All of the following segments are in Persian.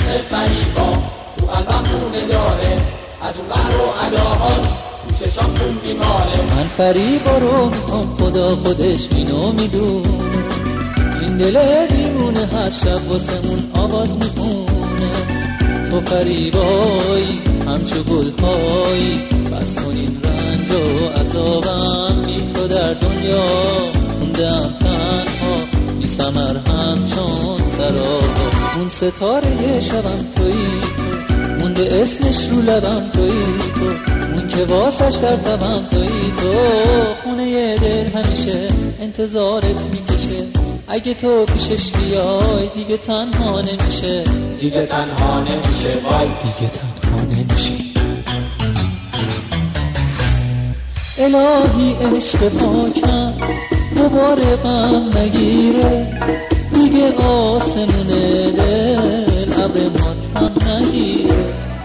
عشق فریبا تو قلبم خونه داره، از اون قهر و اداهات تو چشام خون بیماره. من فریبا رو میخوام، خدا خودش اینو میدونه، این دل دیوونه هر شب واسمون آواز میخونه. تو فریبایی همچو گلهایی، بس کن این رنج و عذابم، بی تو در دنیا موندم تنها، بی ثمر همچون سرابا. اون ستاره شبم تویی تو، مونده اسمش رو لبم تویی تو، اون که واسش در تبم تویی تو. خونه دل همیشه انتظارت میکشه، اگه تو پیشش بیای دیگه تنها نمیشه، دیگه تنها نمیشه، وای دیگه تنها نمیشه. الهی عشق پاکم دوباره غم نگیره، دیگه آسمون دل ابر ماتم نگیره.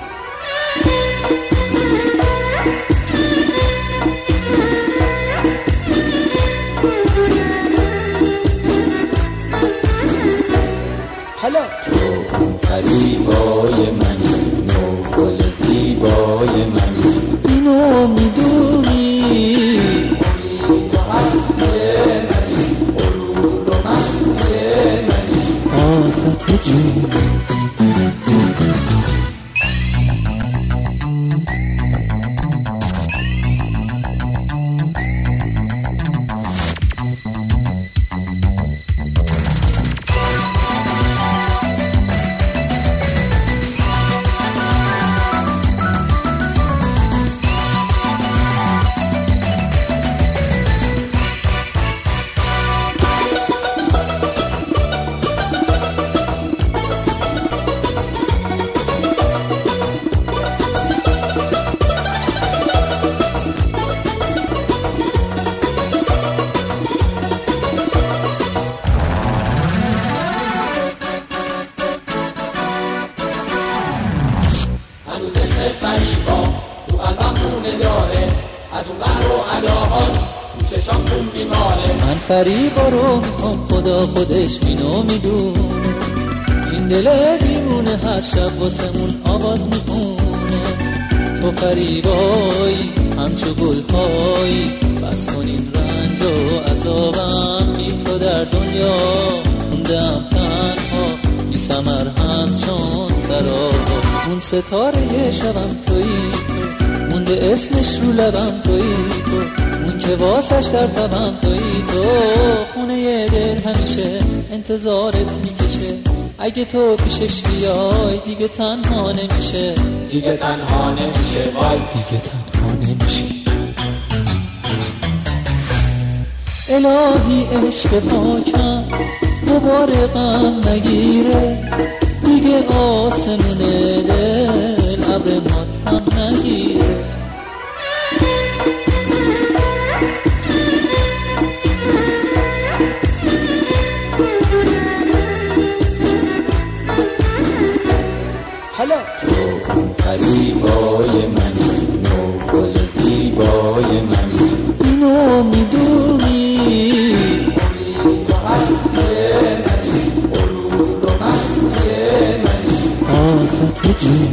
حالا تو فریبای منی، نو گل زیبای منی، اینو میدونی، امید و هستی منی، غرور و مستی منی، آفت جون. فریبا تو قلبم خونه داره، از اون قهر و اداهات تو چشام خون بیماره. من فریبا رو میخوام، خدا خودش اینو میدونه، این دل دیوونه هر شب واسمون آواز میخونه. تو فریبایی همچو گلهایی، بس کن این رنج و عذابم، بی تو در دنیا موندم تنها، بی ثمر همچون سرابا. اون ستاره شبم تویی تو، مونده اسمش رو لبم تویی تو، اون که واسش در تبم تویی تو. خونه دل همیشه انتظارت میکشه، اگه تو پیشش بیای دیگه تنها نمیشه، دیگه تنها نمیشه، وای دیگه تنها نمیشه. الهی عشق پاکم دوباره غم نگیره، دیگه آسمون دل ابر ماتم نگیره. حالا تو فریبای منی، نو گل زیبای منی، اینو میدونی، امید و هستی منی، غرور و مستی منی، آفت جون.